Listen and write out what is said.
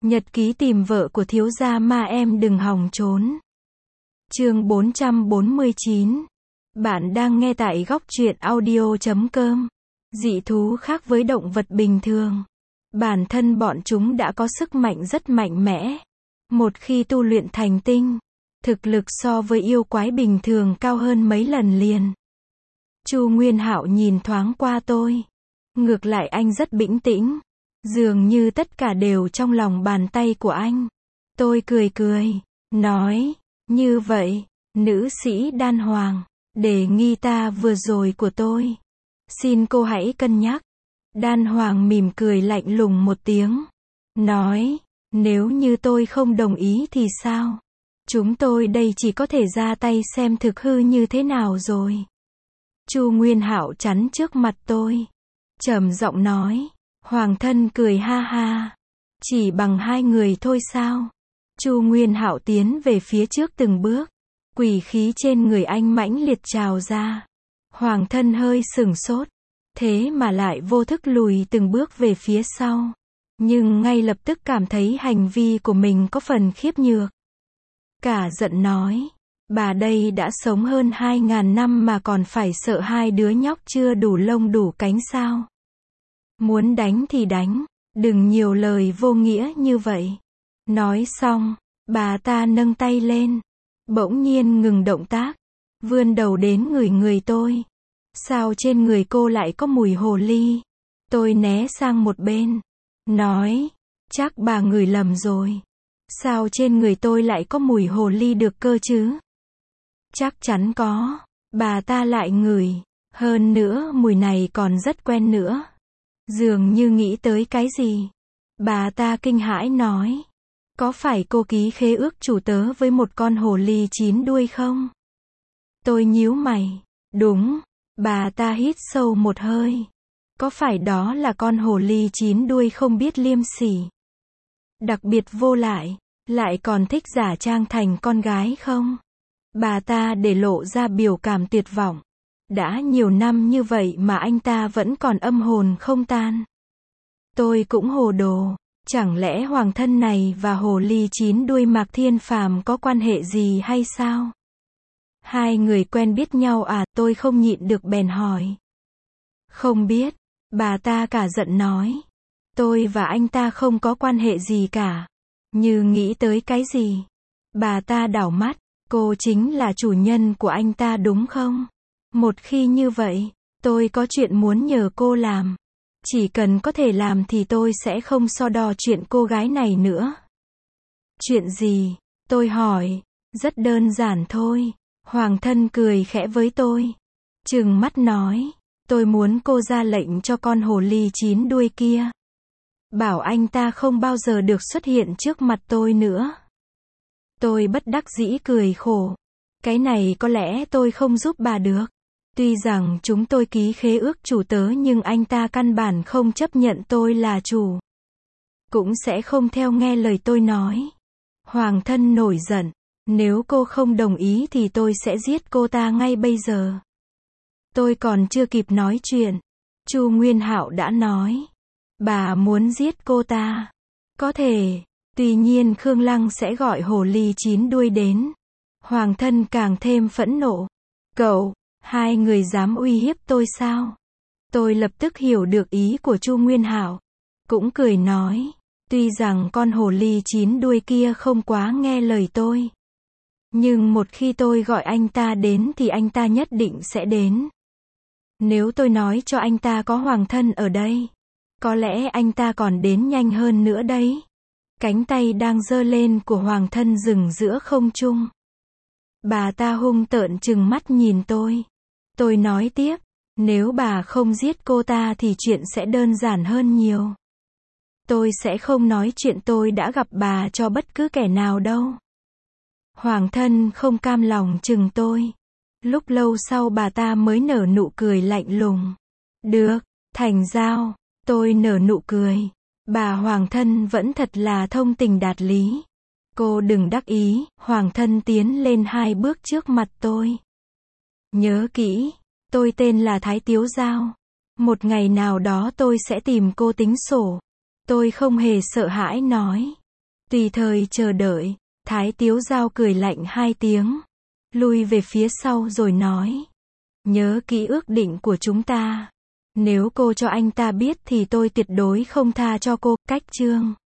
Nhật ký tìm vợ của thiếu gia ma em đừng hòng trốn. Chương 449. Bạn đang nghe tại góc truyện audio.com. Dị thú khác với động vật bình thường. Bản thân bọn chúng đã có sức mạnh rất mạnh mẽ. Một khi tu luyện thành tinh, thực lực so với yêu quái bình thường cao hơn mấy lần liền. Chu Nguyên Hạo nhìn thoáng qua tôi. Ngược lại anh rất bình tĩnh. Dường như tất cả đều trong lòng bàn tay của anh. Tôi cười cười, nói, như vậy, nữ sĩ Đan Hoàng, đề nghi ta vừa rồi của tôi. Xin cô hãy cân nhắc. Đan Hoàng mỉm cười lạnh lùng một tiếng. Nói, nếu như tôi không đồng ý thì sao? Chúng tôi đây chỉ có thể ra tay xem thực hư như thế nào rồi. Chu Nguyên Hạo chắn trước mặt tôi. Trầm giọng nói. Hoàng thân cười ha ha. Chỉ bằng hai người thôi sao? Chu Nguyên Hạo tiến về phía trước từng bước. Quỷ khí trên người anh mãnh liệt trào ra. Hoàng thân hơi sửng sốt. Thế mà lại vô thức lùi từng bước về phía sau. Nhưng ngay lập tức cảm thấy hành vi của mình có phần khiếp nhược. Cả giận nói. Bà đây đã sống hơn 2.000 năm mà còn phải sợ hai đứa nhóc chưa đủ lông đủ cánh sao? Muốn đánh thì đánh, đừng nhiều lời vô nghĩa như vậy. Nói xong, bà ta nâng tay lên, bỗng nhiên ngừng động tác, vươn đầu đến ngửi người tôi. Sao trên người cô lại có mùi hồ ly? Tôi né sang một bên, nói, chắc bà ngửi lầm rồi. Sao trên người tôi lại có mùi hồ ly được cơ chứ? Chắc chắn có, bà ta lại ngửi, hơn nữa mùi này còn rất quen nữa. Dường như nghĩ tới cái gì. Bà ta kinh hãi nói. Có phải cô ký khế ước chủ tớ với một con hồ ly 9 đuôi không? Tôi nhíu mày. Đúng. Bà ta hít sâu một hơi. Có phải đó là con hồ ly 9 đuôi không biết liêm sỉ, đặc biệt vô lại còn thích giả trang thành con gái không? Bà ta để lộ ra biểu cảm tuyệt vọng. Đã nhiều năm như vậy mà anh ta vẫn còn âm hồn không tan. Tôi cũng hồ đồ. Chẳng lẽ hoàng thân này và hồ ly 9 đuôi Mạc Thiên Phàm có quan hệ gì hay sao? Hai người quen biết nhau à? Tôi không nhịn được bèn hỏi. Không biết. Bà ta cả giận nói. Tôi và anh ta không có quan hệ gì cả. Như nghĩ tới cái gì? Bà ta đảo mắt. Cô chính là chủ nhân của anh ta đúng không? Một khi như vậy, tôi có chuyện muốn nhờ cô làm. Chỉ cần có thể làm thì tôi sẽ không so đo chuyện cô gái này nữa. Chuyện gì? Tôi hỏi. Rất đơn giản thôi. Hoàng thân cười khẽ với tôi. Trừng mắt nói. Tôi muốn cô ra lệnh cho con hồ ly 9 đuôi kia. Bảo anh ta không bao giờ được xuất hiện trước mặt tôi nữa. Tôi bất đắc dĩ cười khổ. Cái này có lẽ tôi không giúp bà được. Tuy rằng chúng tôi ký khế ước chủ tớ nhưng anh ta căn bản không chấp nhận tôi là chủ. Cũng sẽ không theo nghe lời tôi nói. Hoàng thân nổi giận. Nếu cô không đồng ý thì tôi sẽ giết cô ta ngay bây giờ. Tôi còn chưa kịp nói chuyện. Chu Nguyên Hạo đã nói. Bà muốn giết cô ta. Có thể. Tuy nhiên Khương Lăng sẽ gọi hồ ly 9 đuôi đến. Hoàng thân càng thêm phẫn nộ. Cậu, hai người dám uy hiếp tôi sao? Tôi lập tức hiểu được ý của Chu Nguyên Hạo. Cũng cười nói. Tuy rằng con hồ ly 9 đuôi kia không quá nghe lời tôi. Nhưng một khi tôi gọi anh ta đến thì anh ta nhất định sẽ đến. Nếu tôi nói cho anh ta có hoàng thân ở đây, có lẽ anh ta còn đến nhanh hơn nữa đấy. Cánh tay đang giơ lên của hoàng thân dừng giữa không trung. Bà ta hung tợn trừng mắt nhìn tôi. Tôi nói tiếp, nếu bà không giết cô ta thì chuyện sẽ đơn giản hơn nhiều. Tôi sẽ không nói chuyện tôi đã gặp bà cho bất cứ kẻ nào đâu. Hoàng thân không cam lòng chừng tôi. Lúc lâu sau bà ta mới nở nụ cười lạnh lùng. Được, thành giao. Tôi nở nụ cười. Bà hoàng thân vẫn thật là thông tình đạt lý. Cô đừng đắc ý. Hoàng thân tiến lên 2 bước trước mặt tôi. Nhớ kỹ, tôi tên là Thái Tiếu Giao. Một ngày nào đó tôi sẽ tìm cô tính sổ. Tôi không hề sợ hãi nói. Tùy thời chờ đợi, Thái Tiếu Giao cười lạnh hai tiếng, lui về phía sau rồi nói. Nhớ kỹ ước định của chúng ta. Nếu cô cho anh ta biết thì tôi tuyệt đối không tha cho cô. Cách chương